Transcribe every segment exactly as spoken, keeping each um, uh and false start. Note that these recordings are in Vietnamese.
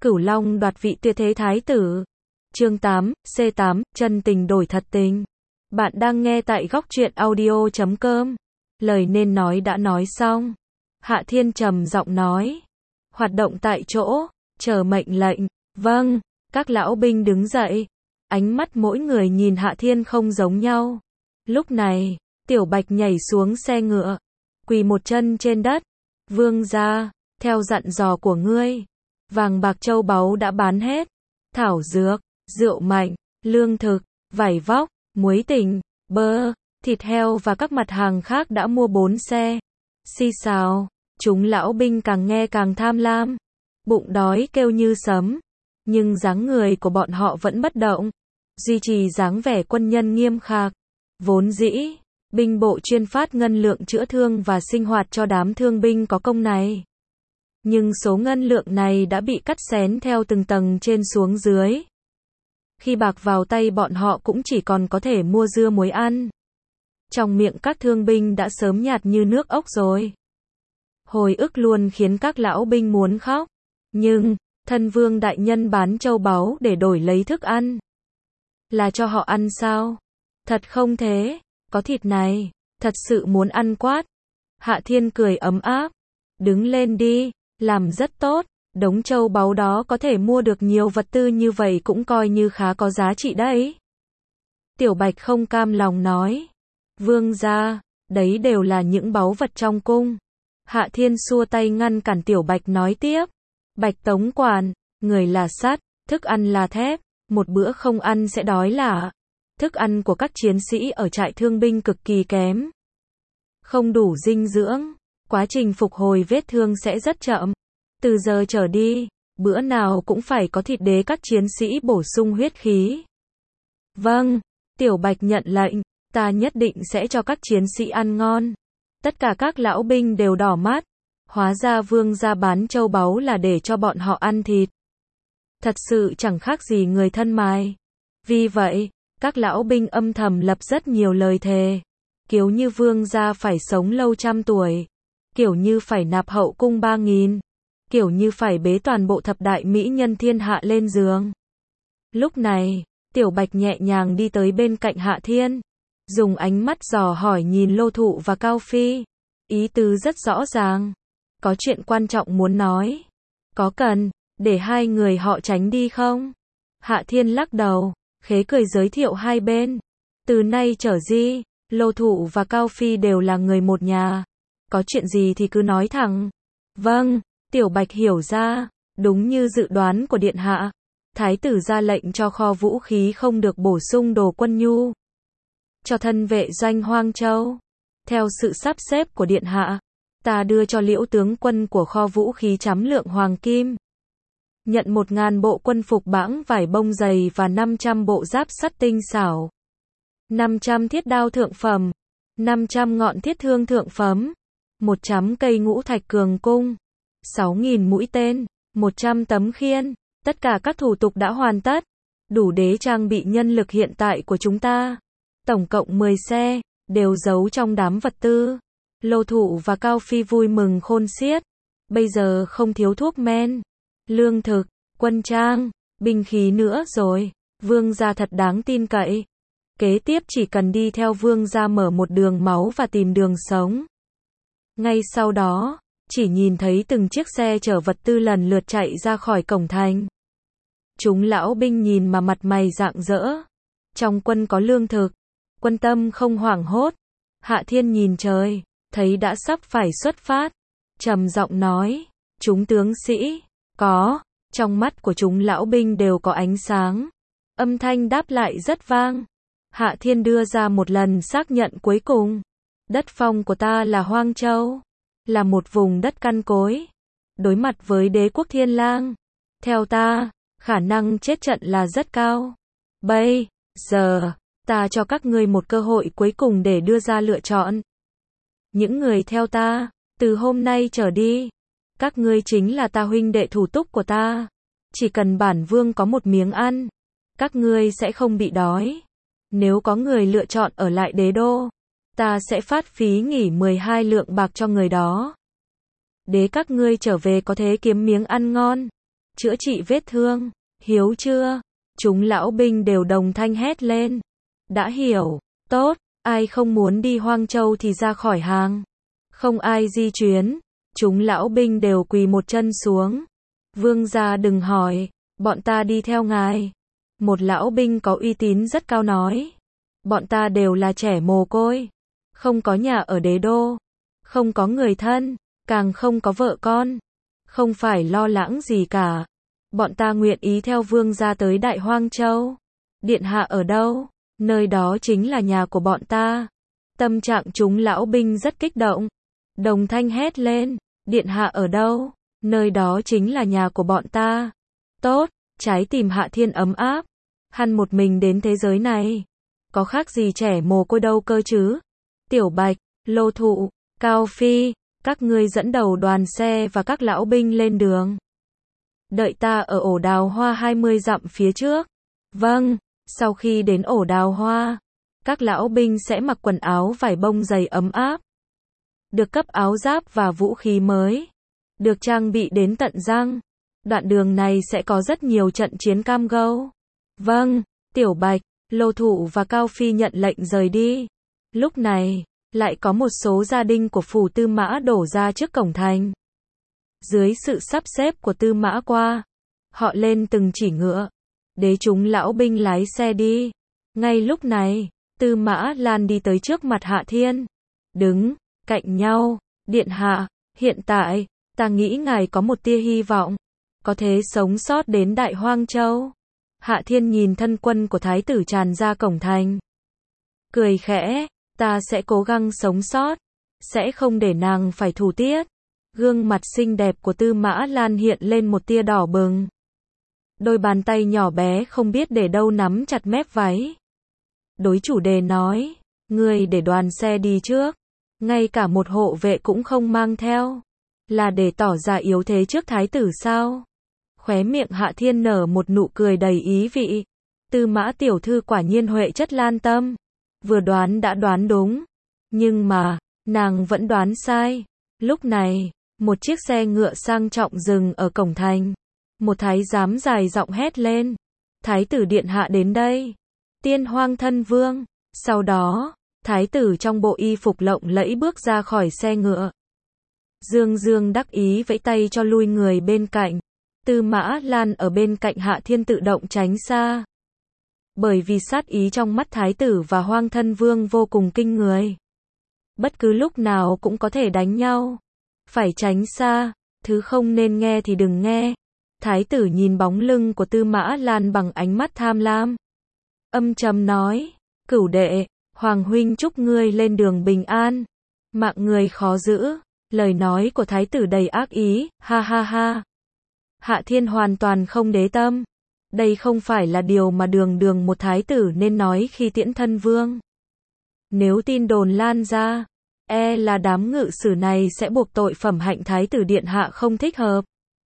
Cửu Long đoạt vị tuyệt thế thái tử. Chương tám, C tám, chân tình đổi thật tình. Bạn đang nghe tại góc truyện audio chấm com. Lời nên nói đã nói xong. Hạ Thiên trầm giọng nói. Hoạt động tại chỗ, chờ mệnh lệnh. Vâng, các lão binh đứng dậy. Ánh mắt mỗi người nhìn Hạ Thiên không giống nhau. Lúc này, Tiểu Bạch nhảy xuống xe ngựa, quỳ một chân trên đất. Vương gia, theo dặn dò của ngươi, vàng bạc châu báu đã bán hết. Thảo dược, rượu mạnh, lương thực, vải vóc, muối tỉnh, bơ, thịt heo và các mặt hàng khác đã mua bốn xe. Xì xào, chúng lão binh càng nghe càng tham lam, bụng đói kêu như sấm, nhưng dáng người của bọn họ vẫn bất động, duy trì dáng vẻ quân nhân nghiêm khắc. Vốn dĩ, binh bộ chuyên phát ngân lượng chữa thương và sinh hoạt cho đám thương binh có công này. Nhưng số ngân lượng này đã bị cắt xén theo từng tầng trên xuống dưới. Khi bạc vào tay bọn họ cũng chỉ còn có thể mua dưa muối ăn. Trong miệng các thương binh đã sớm nhạt như nước ốc rồi. Hồi ức luôn khiến các lão binh muốn khóc. Nhưng, thân vương đại nhân bán châu báu để đổi lấy thức ăn. Là cho họ ăn sao? Thật không thế, có thịt này, thật sự muốn ăn quát. Hạ Thiên cười ấm áp. Đứng lên đi, làm rất tốt, đống châu báu đó có thể mua được nhiều vật tư như vậy cũng coi như khá có giá trị đấy. Tiểu Bạch không cam lòng nói. Vương gia, đấy đều là những báu vật trong cung. Hạ Thiên xua tay ngăn cản Tiểu Bạch nói tiếp. Bạch Tống Quản, người là sắt, thức ăn là thép, một bữa không ăn sẽ đói lả. Thức ăn của các chiến sĩ ở trại thương binh cực kỳ kém. Không đủ dinh dưỡng, quá trình phục hồi vết thương sẽ rất chậm. Từ giờ trở đi, bữa nào cũng phải có thịt để các chiến sĩ bổ sung huyết khí. Vâng, Tiểu Bạch nhận lệnh, ta nhất định sẽ cho các chiến sĩ ăn ngon. Tất cả các lão binh đều đỏ mắt. Hóa ra vương gia bán châu báu là để cho bọn họ ăn thịt. Thật sự chẳng khác gì người thân mài. Vì vậy, các lão binh âm thầm lập rất nhiều lời thề. Kiểu như vương gia phải sống lâu trăm tuổi. Kiểu như phải nạp hậu cung ba nghìn. Kiểu như phải bế toàn bộ thập đại mỹ nhân thiên hạ lên giường. Lúc này, Tiểu Bạch nhẹ nhàng đi tới bên cạnh Hạ Thiên. Dùng ánh mắt dò hỏi nhìn Lô Thụ và Cao Phi. Ý tứ rất rõ ràng. Có chuyện quan trọng muốn nói. Có cần, để hai người họ tránh đi không? Hạ Thiên lắc đầu, khế cười giới thiệu hai bên. Từ nay trở đi, Lô Thụ và Cao Phi đều là người một nhà. Có chuyện gì thì cứ nói thẳng. Vâng, Tiểu Bạch hiểu ra, đúng như dự đoán của Điện Hạ. Thái tử ra lệnh cho kho vũ khí không được bổ sung đồ quân nhu cho thân vệ doanh Hoang Châu. Theo sự sắp xếp của Điện Hạ, ta đưa cho Liễu tướng quân của kho vũ khí chắm lượng hoàng kim. Nhận một ngàn bộ quân phục bãng vải bông dày và năm trăm bộ giáp sắt tinh xảo. năm trăm thiết đao thượng phẩm. năm trăm ngọn thiết thương thượng phẩm. một trăm cây ngũ thạch cường cung. sáu nghìn mũi tên. một trăm tấm khiên. Tất cả các thủ tục đã hoàn tất. Đủ để trang bị nhân lực hiện tại của chúng ta. Tổng cộng mười xe, đều giấu trong đám vật tư. Lô Thụ và Cao Phi vui mừng khôn xiết. Bây giờ không thiếu thuốc men, lương thực, quân trang, binh khí nữa rồi. Vương gia thật đáng tin cậy. Kế tiếp chỉ cần đi theo vương gia mở một đường máu và tìm đường sống. Ngay sau đó, chỉ nhìn thấy từng chiếc xe chở vật tư lần lượt chạy ra khỏi cổng thành. Chúng lão binh nhìn mà mặt mày rạng rỡ. Trong quân có lương thực, quân tâm không hoảng hốt. Hạ Thiên nhìn trời, thấy đã sắp phải xuất phát. Trầm giọng nói, chúng tướng sĩ, có, trong mắt của chúng lão binh đều có ánh sáng. Âm thanh đáp lại rất vang. Hạ Thiên đưa ra một lần xác nhận cuối cùng. Đất phong của ta là Hoang Châu, là một vùng đất căn cối. Đối mặt với đế quốc Thiên Lang, theo ta, khả năng chết trận là rất cao. Bây giờ, ta cho các ngươi một cơ hội cuối cùng để đưa ra lựa chọn. Những người theo ta, từ hôm nay trở đi, các ngươi chính là ta huynh đệ thủ túc của ta. Chỉ cần bản vương có một miếng ăn, các ngươi sẽ không bị đói. Nếu có người lựa chọn ở lại đế đô, ta sẽ phát phí nghỉ mười hai lượng bạc cho người đó. Đế các ngươi trở về có thể kiếm miếng ăn ngon. chữa trị vết thương, hiếu chưa? Chúng lão binh đều đồng thanh hét lên. Đã hiểu, tốt, ai không muốn đi Hoang Châu thì ra khỏi hàng. Không ai di chuyển, chúng lão binh đều quỳ một chân xuống. Vương gia đừng hỏi, bọn ta đi theo ngài. Một lão binh có uy tín rất cao nói. Bọn ta đều là trẻ mồ côi, không có nhà ở đế đô, không có người thân, càng không có vợ con, không phải lo lắng gì cả. Bọn ta nguyện ý theo vương gia tới Đại Hoang Châu. Điện hạ ở đâu? Nơi đó chính là nhà của bọn ta. Tâm trạng chúng lão binh rất kích động. Đồng thanh hét lên, điện hạ ở đâu? Nơi đó chính là nhà của bọn ta. Tốt, trái tim Hạ Thiên ấm áp. Hắn một mình đến thế giới này. Có khác gì trẻ mồ côi đâu cơ chứ? Tiểu Bạch, Lô Thụ, Cao Phi, các ngươi dẫn đầu đoàn xe và các lão binh lên đường. Đợi ta ở ổ đào hoa hai mươi dặm phía trước. Vâng, sau khi đến ổ đào hoa, các lão binh sẽ mặc quần áo vải bông dày ấm áp. Được cấp áo giáp và vũ khí mới. Được trang bị đến tận răng. Đoạn đường này sẽ có rất nhiều trận chiến cam go. Vâng, Tiểu Bạch, Lô Thụ và Cao Phi nhận lệnh rời đi. Lúc này, lại có một số gia đình của phủ Tư Mã đổ ra trước cổng thành. Dưới sự sắp xếp của Tư Mã Qua, họ lên từng chỉ ngựa. Đế chúng lão binh lái xe đi. Ngay lúc này, Tư Mã Lan đi tới trước mặt Hạ Thiên. Đứng cạnh nhau, điện hạ, hiện tại, ta nghĩ ngài có một tia hy vọng. Có thể sống sót đến Đại Hoang Châu. Hạ Thiên nhìn thân quân của thái tử tràn ra cổng thành. Cười khẽ, ta sẽ cố gắng sống sót. Sẽ không để nàng phải thủ tiết. Gương mặt xinh đẹp của Tư Mã Lan hiện lên một tia đỏ bừng. Đôi bàn tay nhỏ bé không biết để đâu nắm chặt mép váy. Đối chủ đề nói, ngươi để đoàn xe đi trước. Ngay cả một hộ vệ cũng không mang theo. Là để tỏ ra yếu thế trước thái tử sao? Khóe miệng Hạ Thiên nở một nụ cười đầy ý vị. Tư Mã tiểu thư quả nhiên huệ chất lan tâm. Vừa đoán đã đoán đúng. Nhưng mà, nàng vẫn đoán sai. Lúc này, một chiếc xe ngựa sang trọng dừng ở cổng thành. Một thái giám dài giọng hét lên. Thái tử điện hạ đến đây. Tiên Hoang thân vương. Sau đó, thái tử trong bộ y phục lộng lẫy bước ra khỏi xe ngựa. Dương Dương đắc ý vẫy tay cho lui người bên cạnh. Tư Mã Lan ở bên cạnh Hạ Thiên tự động tránh xa. Bởi vì sát ý trong mắt thái tử và Hoang thân vương vô cùng kinh người. Bất cứ lúc nào cũng có thể đánh nhau. Phải tránh xa, thứ không nên nghe thì đừng nghe. Thái tử nhìn bóng lưng của Tư Mã Lan bằng ánh mắt tham lam. Âm trầm nói, cửu đệ, Hoàng huynh chúc ngươi lên đường bình an. Mạng người khó giữ. Lời nói của thái tử đầy ác ý, ha ha ha. Hạ Thiên hoàn toàn không để tâm. Đây không phải là điều mà đường đường một thái tử nên nói khi tiễn thân vương. Nếu tin đồn lan ra, e là đám ngự sử này sẽ buộc tội phẩm hạnh thái tử điện hạ không thích hợp.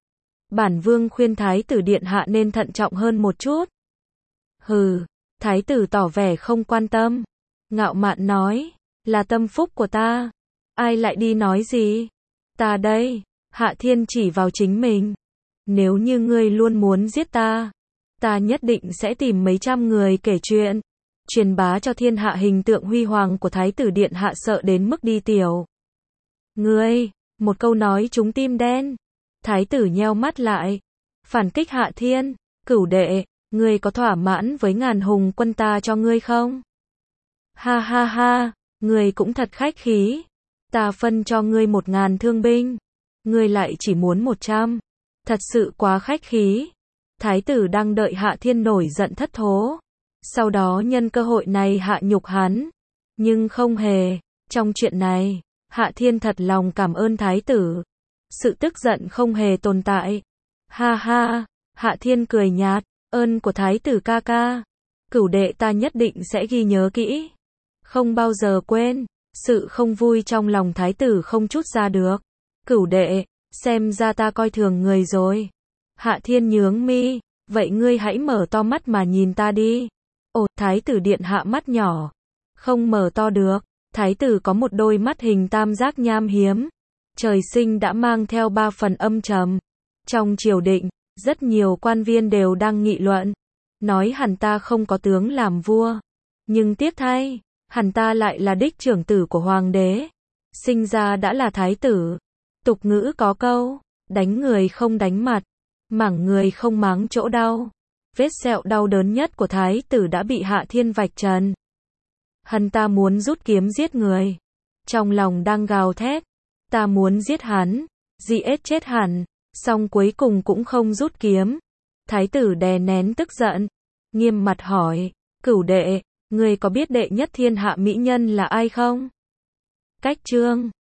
Bản vương khuyên thái tử điện hạ nên thận trọng hơn một chút. Hừ, thái tử tỏ vẻ không quan tâm. Ngạo mạn nói, là tâm phúc của ta. Ai lại đi nói gì? Ta đây. Hạ Thiên chỉ vào chính mình. Nếu như ngươi luôn muốn giết ta, ta nhất định sẽ tìm mấy trăm người kể chuyện, truyền bá cho thiên hạ hình tượng huy hoàng của thái tử điện hạ sợ đến mức đi tiểu. Ngươi, một câu nói trúng tim đen. Thái tử nheo mắt lại. Phản kích Hạ Thiên, cửu đệ, ngươi có thỏa mãn với ngàn hùng quân ta cho ngươi không? Ha ha ha, ngươi cũng thật khách khí. Ta phân cho ngươi một ngàn thương binh. Ngươi lại chỉ muốn một trăm. Thật sự quá khách khí. Thái tử đang đợi Hạ Thiên nổi giận thất thố. Sau đó nhân cơ hội này hạ nhục hắn. Nhưng không hề. Trong chuyện này, Hạ Thiên thật lòng cảm ơn thái tử. Sự tức giận không hề tồn tại. Ha ha, Hạ Thiên cười nhạt. Ơn của thái tử ca ca. Cửu đệ ta nhất định sẽ ghi nhớ kỹ. Không bao giờ quên. Sự không vui trong lòng thái tử không trút ra được. Cửu đệ, xem ra ta coi thường người rồi. Hạ Thiên nhướng mi, vậy ngươi hãy mở to mắt mà nhìn ta đi. Ồ, thái tử điện hạ mắt nhỏ. Không mở to được. Thái tử có một đôi mắt hình tam giác nham hiếm. Trời sinh đã mang theo ba phần âm trầm. Trong triều định, Rất nhiều quan viên đều đang nghị luận, nói hắn ta không có tướng làm vua. Nhưng tiếc thay, hắn ta lại là đích trưởng tử của hoàng đế, sinh ra đã là thái tử. Tục ngữ có câu, đánh người không đánh mặt, mảng người không máng chỗ đau. Vết sẹo đau đớn nhất của thái tử đã bị Hạ Thiên vạch trần. Hắn ta muốn rút kiếm giết người, trong lòng đang gào thét, ta muốn giết hắn, giết chết hắn, song cuối cùng cũng không rút kiếm. Thái tử đè nén tức giận, nghiêm mặt hỏi, Cửu đệ, ngươi có biết đệ nhất thiên hạ mỹ nhân là ai không? Cách chương